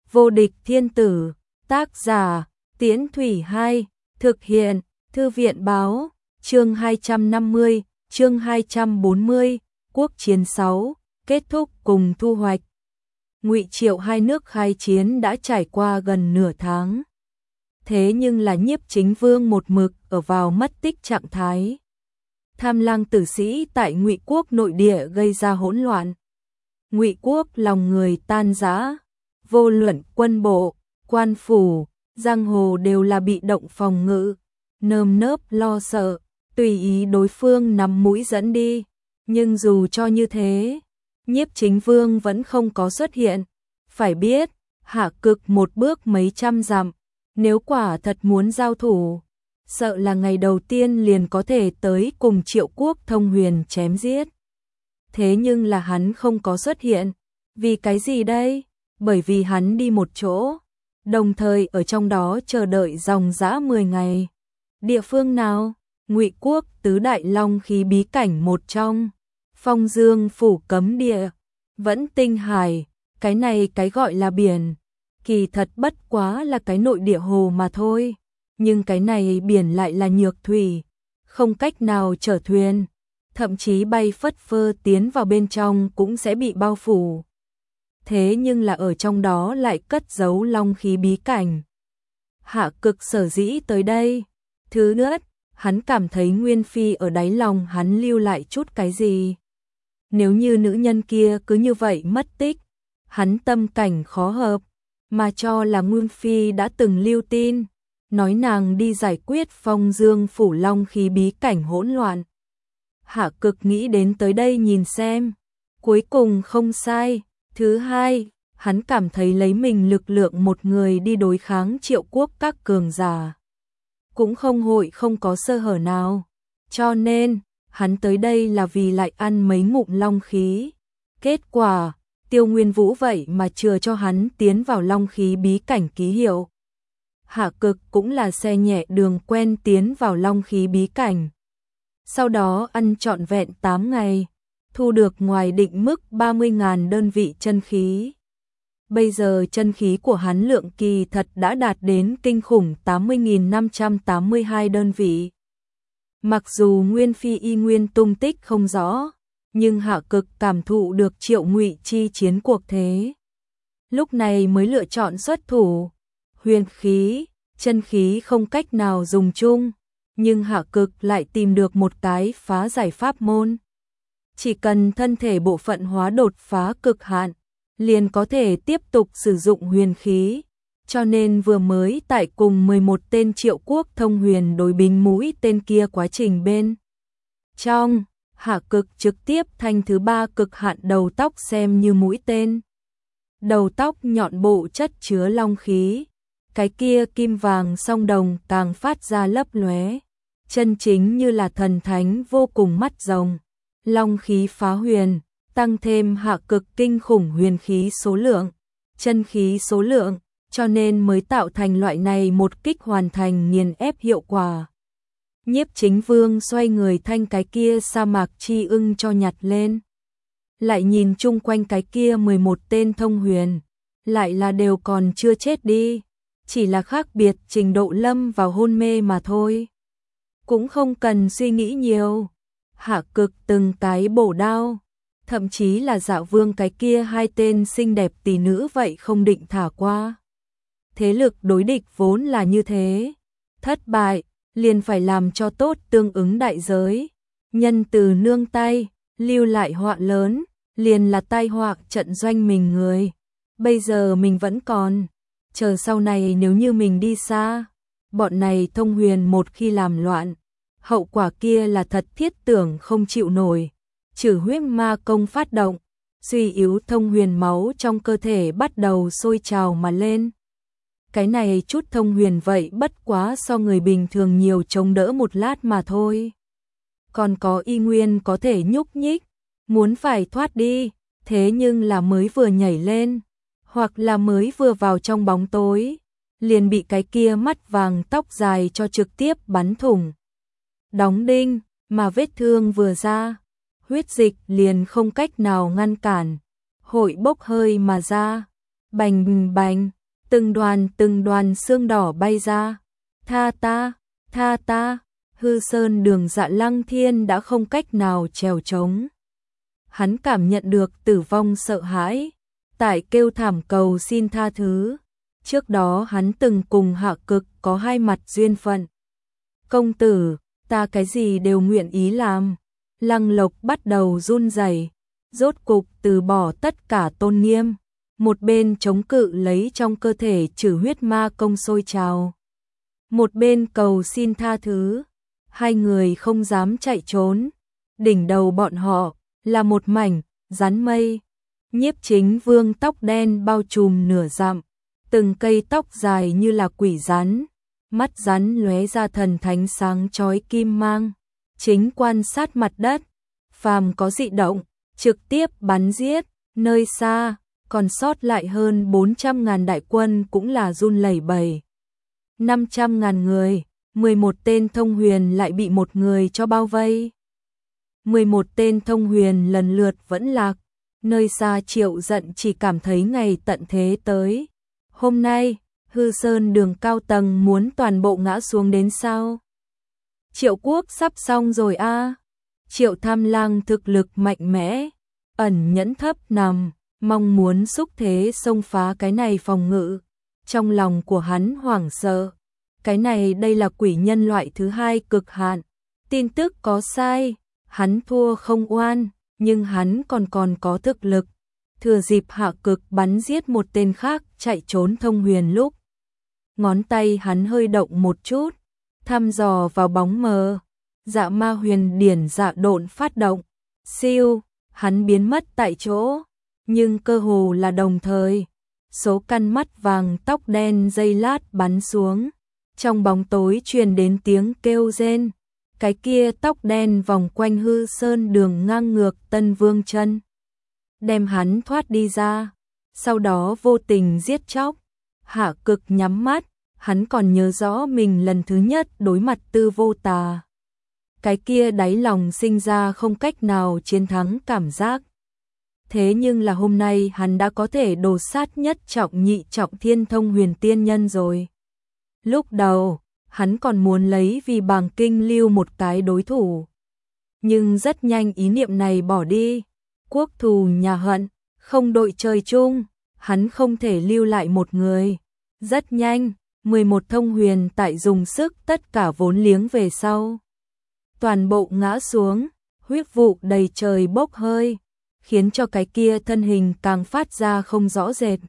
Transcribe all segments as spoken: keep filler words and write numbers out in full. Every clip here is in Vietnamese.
Vô địch thiên tử, tác giả, Tiễn Thủy hai, thực hiện, Thư viện báo, chương hai trăm năm mươi, chương hai trăm bốn mươi, Quốc chiến sáu, kết thúc cùng thu hoạch. Ngụy Triệu hai nước khai chiến đã trải qua gần nửa tháng. Thế nhưng là Nhiếp Chính Vương một mực ở vào mất tích trạng thái. Tham lang tử sĩ tại Ngụy quốc nội địa gây ra hỗn loạn. Ngụy quốc lòng người tan rã, vô luận quân bộ, quan phủ, giang hồ đều là bị động phòng ngự, nơm nớp lo sợ, tùy ý đối phương nắm mũi dẫn đi. Nhưng dù cho như thế, Nhiếp Chính Vương vẫn không có xuất hiện. Phải biết, hạ cực một bước mấy trăm dặm, nếu quả thật muốn giao thủ, sợ là ngày đầu tiên liền có thể tới cùng Triệu quốc Thông Huyền chém giết. Thế nhưng là hắn không có xuất hiện. Vì cái gì đây? Bởi vì hắn đi một chỗ, đồng thời ở trong đó chờ đợi dòng dã mười ngày. Địa phương nào? Ngụy quốc tứ đại long khí bí cảnh một trong, Phong Dương phủ cấm địa, Vẫn Tinh Hải. Cái này cái gọi là biển, kỳ thật bất quá là cái nội địa hồ mà thôi. Nhưng cái này biển lại là nhược thủy, không cách nào chở thuyền, thậm chí bay phất phơ tiến vào bên trong cũng sẽ bị bao phủ. Thế nhưng là ở trong đó lại cất giấu long khí bí cảnh. Hạ cực sở dĩ tới đây, thứ nhất, hắn cảm thấy Nguyên Phi ở đáy lòng hắn lưu lại chút cái gì. Nếu như nữ nhân kia cứ như vậy mất tích, hắn tâm cảnh khó hợp, mà cho là Nguyên Phi đã từng lưu tin, nói nàng đi giải quyết Phong Dương phủ long khí bí cảnh hỗn loạn. Hạ cực nghĩ đến tới đây nhìn xem, cuối cùng không sai. Thứ hai, hắn cảm thấy lấy mình lực lượng một người đi đối kháng Triệu quốc các cường giả, cũng không hội không có sơ hở nào. Cho nên, hắn tới đây là vì lại ăn mấy ngụm long khí. Kết quả, Tiêu Nguyên Vũ vậy mà chừa cho hắn tiến vào long khí bí cảnh ký hiệu. Hạ cực cũng là xe nhẹ đường quen tiến vào long khí bí cảnh. Sau đó ăn trọn vẹn tám ngày, thu được ngoài định mức ba mươi nghìn đơn vị chân khí. Bây giờ chân khí của hắn lượng kỳ thật đã đạt đến kinh khủng tám mươi nghìn năm trăm tám mươi hai đơn vị. Mặc dù Nguyên Phi y nguyên tung tích không rõ, nhưng hạ cực cảm thụ được Triệu Ngụy chi chiến cuộc thế. Lúc này mới lựa chọn xuất thủ. Huyền khí, chân khí không cách nào dùng chung, nhưng hạ cực lại tìm được một cái phá giải pháp môn. Chỉ cần thân thể bộ phận hóa đột phá cực hạn, liền có thể tiếp tục sử dụng huyền khí. Cho nên vừa mới tại cùng mười một tên Triệu quốc Thông Huyền đối binh mũi tên kia quá trình bên trong, hạ cực trực tiếp thành thứ ba cực hạn đầu tóc xem như mũi tên. Đầu tóc nhọn bộ chất chứa long khí, cái kia kim vàng song đồng càng phát ra lấp lóe, chân chính như là thần thánh vô cùng mắt rồng. Long khí phá huyền, tăng thêm hạ cực kinh khủng huyền khí số lượng, chân khí số lượng, cho nên mới tạo thành loại này một kích hoàn thành nghiền ép hiệu quả. Nhiếp Chính Vương xoay người thanh cái kia sa mạc chi ưng cho nhặt lên. Lại nhìn chung quanh cái kia mười một tên Thông Huyền, lại là đều còn chưa chết đi, chỉ là khác biệt trình độ lâm vào hôn mê mà thôi. Cũng không cần suy nghĩ nhiều. Hạ cực từng cái bổ đao, thậm chí là Dạo Vương cái kia hai tên xinh đẹp tỷ nữ vậy không định thả qua. Thế lực đối địch vốn là như thế, thất bại, liền phải làm cho tốt tương ứng đại giới. Nhân từ nương tay, lưu lại họa lớn, liền là tai họa trận doanh mình người. Bây giờ mình vẫn còn, chờ sau này nếu như mình đi xa, bọn này Thông Huyền một khi làm loạn, hậu quả kia là thật thiết tưởng không chịu nổi. Trừ huyết ma công phát động, suy yếu Thông Huyền máu trong cơ thể bắt đầu sôi trào mà lên. Cái này chút Thông Huyền vậy bất quá so người bình thường nhiều chống đỡ một lát mà thôi. Còn có y nguyên có thể nhúc nhích, muốn phải thoát đi, thế nhưng là mới vừa nhảy lên, hoặc là mới vừa vào trong bóng tối, liền bị cái kia mắt vàng tóc dài cho trực tiếp bắn thủng. Đóng đinh, mà vết thương vừa ra, huyết dịch liền không cách nào ngăn cản, hội bốc hơi mà ra. Bành bành, Từng đoàn từng đoàn xương đỏ bay ra. Tha ta, tha ta, Hư Sơn Đường Dạ Lăng Thiên đã không cách nào trèo trống. Hắn cảm nhận được tử vong sợ hãi, tại kêu thảm cầu xin tha thứ. Trước đó hắn từng cùng Hạ Cực có hai mặt duyên phận. Công tử, ta cái gì đều nguyện ý làm. Lăng Lộc bắt đầu run rẩy, rốt cục từ bỏ tất cả tôn nghiêm. Một bên chống cự lấy trong cơ thể trừ huyết ma công sôi trào. Một bên cầu xin tha thứ. Hai người không dám chạy trốn. Đỉnh đầu bọn họ là một mảnh rắn mây. Nhiếp Chính Vương tóc đen bao trùm nửa dặm, từng cây tóc dài như là quỷ rắn, mắt rắn lóe ra thần thánh sáng chói kim mang, chính quan sát mặt đất, phàm có dị động, trực tiếp bắn giết. Nơi xa, còn sót lại hơn bốn trăm ngàn đại quân cũng là run lẩy bẩy. năm trăm ngàn người, mười một tên thông huyền lại bị một người cho bao vây. mười một tên thông huyền lần lượt vẫn lạc. Nơi xa Triệu Giận chỉ cảm thấy ngày tận thế tới. Hôm nay, Hư Sơn Đường cao tầng muốn toàn bộ ngã xuống đến sao? Triệu Quốc sắp xong rồi a. À. Triệu Tham Lang thực lực mạnh mẽ, ẩn nhẫn thấp nằm, mong muốn xúc thế xông phá cái này phòng ngự. Trong lòng của hắn hoảng sợ. Cái này đây là quỷ nhân loại thứ hai cực hạn. Tin tức có sai, hắn thua không oan, nhưng hắn còn còn có thực lực. Thừa dịp Hạ Cực bắn giết một tên khác chạy trốn thông huyền lúc. Ngón tay hắn hơi động một chút, thăm dò vào bóng mờ. Dạ ma huyền điển dạ độn phát động. Siêu, hắn biến mất tại chỗ. Nhưng cơ hồ là đồng thời. Số căn mắt vàng tóc đen dây lát bắn xuống. Trong bóng tối truyền đến tiếng kêu rên. Cái kia tóc đen vòng quanh Hư Sơn Đường ngang ngược Tân Vương chân, đem hắn thoát đi ra, sau đó vô tình giết chóc. Hạ Cực nhắm mắt, hắn còn nhớ rõ mình lần thứ nhất đối mặt Tư Vô Tà. Cái kia đáy lòng sinh ra không cách nào chiến thắng cảm giác. Thế nhưng là hôm nay hắn đã có thể đồ sát nhất trọng nhị trọng thiên thông huyền tiên nhân rồi. Lúc đầu, hắn còn muốn lấy vì bàng kinh lưu một cái đối thủ. Nhưng rất nhanh ý niệm này bỏ đi. Quốc thù nhà hận, không đội trời chung, hắn không thể lưu lại một người. Rất nhanh, mười một thông huyền tại dùng sức tất cả vốn liếng về sau. Toàn bộ ngã xuống, huyết vụ đầy trời bốc hơi, khiến cho cái kia thân hình càng phát ra không rõ rệt.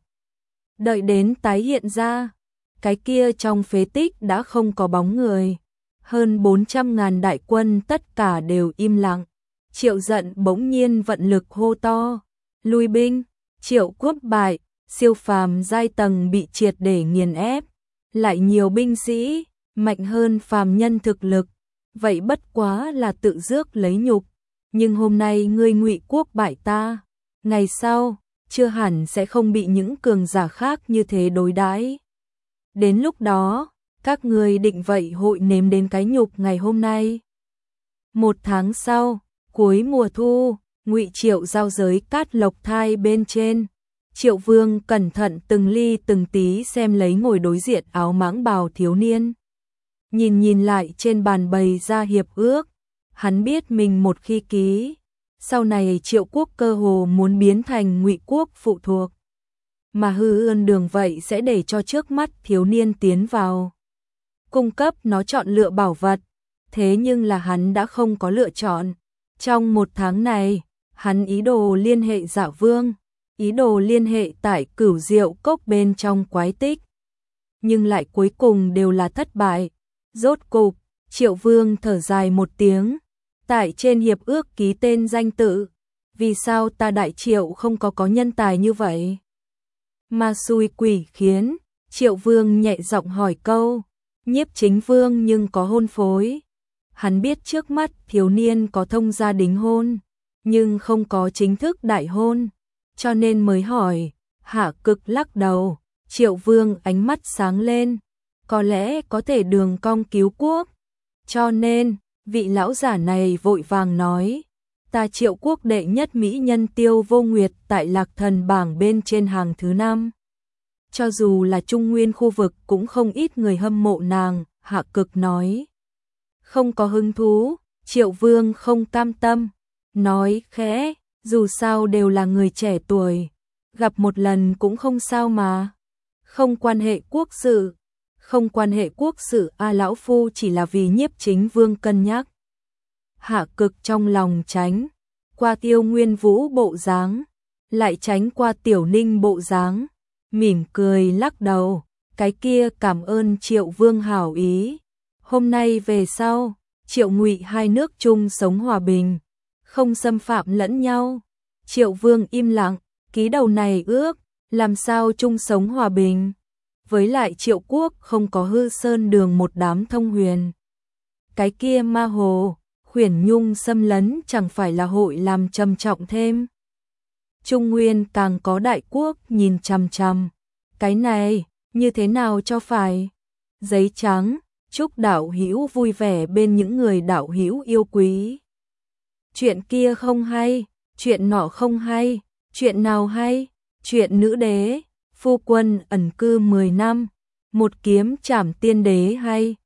Đợi đến tái hiện ra, cái kia trong phế tích đã không có bóng người. Hơn bốn trăm ngàn đại quân tất cả đều im lặng. Triệu Giận bỗng nhiên vận lực hô to. Lui binh, Triệu Quốc bại, siêu phàm giai tầng bị triệt để nghiền ép. Lại nhiều binh sĩ, mạnh hơn phàm nhân thực lực. Vậy bất quá là tự rước lấy nhục. Nhưng hôm nay ngươi Ngụy Quốc bại ta. Ngày sau, chưa hẳn sẽ không bị những cường giả khác như thế đối đãi. Đến lúc đó, các người định vậy hội nếm đến cái nhục ngày hôm nay. Một tháng sau, cuối mùa thu, Ngụy Triệu giao giới Cát Lộc Thai bên trên. Triệu Vương cẩn thận từng ly từng tí xem lấy ngồi đối diện áo mãng bào thiếu niên. Nhìn nhìn lại trên bàn bày ra hiệp ước, hắn biết mình một khi ký, sau này Triệu Quốc cơ hồ muốn biến thành Ngụy Quốc phụ thuộc. Mà Hư Ươn Đường vậy sẽ để cho trước mắt thiếu niên tiến vào, cung cấp nó chọn lựa bảo vật. Thế nhưng là hắn đã không có lựa chọn. Trong một tháng này, hắn ý đồ liên hệ Dạ Vương, ý đồ liên hệ tại Cửu Diệu Cốc bên trong quái tích. Nhưng lại cuối cùng đều là thất bại. Rốt cục, Triệu Vương thở dài một tiếng, tại trên hiệp ước ký tên danh tự. Vì sao ta Đại Triệu không có có nhân tài như vậy? Ma xui quỷ khiến, Triệu Vương nhẹ giọng hỏi câu. Nhiếp Chính Vương nhưng có hôn phối. Hắn biết trước mắt thiếu niên có thông gia đính hôn, nhưng không có chính thức đại hôn, cho nên mới hỏi. Hạ Cực lắc đầu. Triệu Vương ánh mắt sáng lên. Có lẽ có thể đường cong cứu quốc. Cho nên, vị lão giả này vội vàng nói. Ta Triệu Quốc đệ nhất mỹ nhân Tiêu Vô Nguyệt tại Lạc Thần bảng bên trên hàng thứ năm. cho dù là Trung Nguyên khu vực cũng không ít người hâm mộ nàng, Hạ Cực nói. Không có hứng thú, Triệu Vương không cam tâm, nói khẽ, dù sao đều là người trẻ tuổi, gặp một lần cũng không sao mà. Không quan hệ quốc sự, không quan hệ quốc sự a lão phu chỉ là vì Nhiếp Chính Vương cân nhắc. Hạ Cực trong lòng tránh qua Tiêu Nguyên Vũ bộ dáng, lại tránh qua Tiểu Ninh bộ dáng, mỉm cười lắc đầu, cái kia cảm ơn Triệu Vương hảo ý. Hôm nay về sau, Triệu Ngụy hai nước chung sống hòa bình, không xâm phạm lẫn nhau. Triệu Vương im lặng, ký đầu này ước, làm sao chung sống hòa bình? Với lại Triệu quốc không có hư sơn đường một đám thông huyền. Cái kia ma hồ, khuyển nhung xâm lấn chẳng phải là hội làm trầm trọng thêm. Trung Nguyên càng có đại quốc nhìn chằm chằm. Cái này, như thế nào cho phải? Giấy trắng, chúc đạo hữu vui vẻ bên những người đạo hữu yêu quý. Chuyện kia không hay, chuyện nọ không hay, chuyện nào hay? Chuyện nữ đế, phu quân ẩn cư mười năm, một kiếm trảm tiên đế hay?